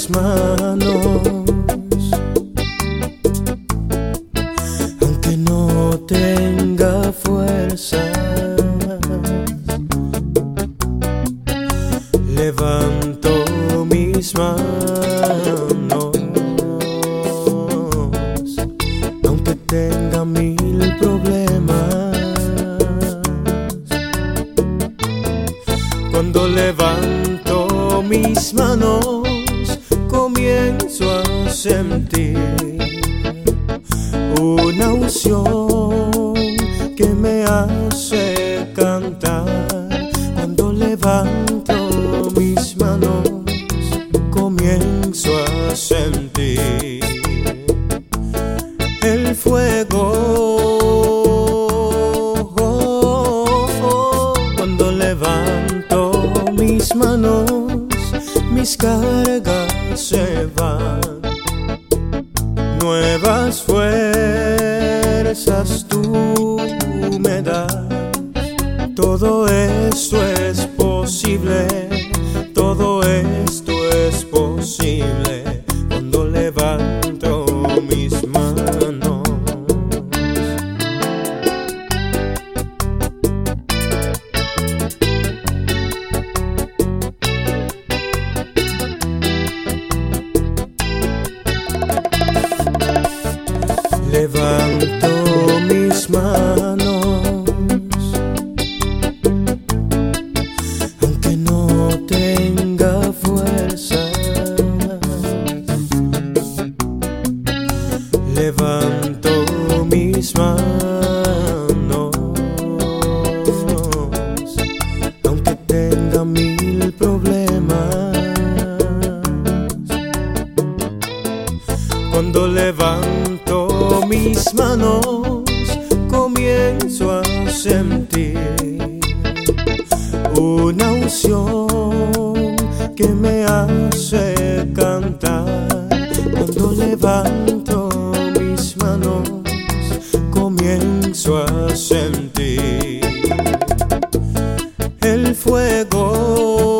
mis manos, aunque no tenga fuerza, levanto mis manos, aunque tenga mil problemas. Cuando levanto mis manos, comienzo a sentir una unción que me hace cantar. Cuando levanto mis manos, comienzo a sentir el fuego. Cuando levanto mis manos, mis cargas se van, nuevas fuerzas tú me das. Todo esto es posible, todo esto es posible cuando levanto mis manos. Levanto mis manos, aunque no tenga fuerza. Levanto mis manos, aunque tenga mil problemas. Cuando levanto mis manos, comienzo a sentir una unción que me hace cantar. Cuando levanto mis manos, comienzo a sentir el fuego.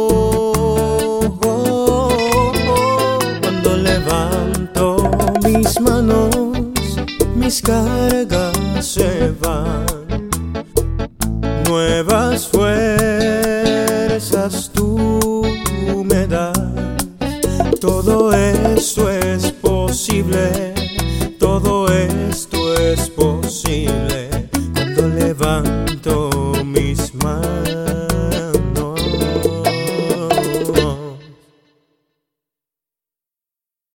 Cuando levanto mis manos, mis cargas se van, nuevas fuerzas tú me das. Todo esto es posible, todo esto es posible cuando levanto mis manos.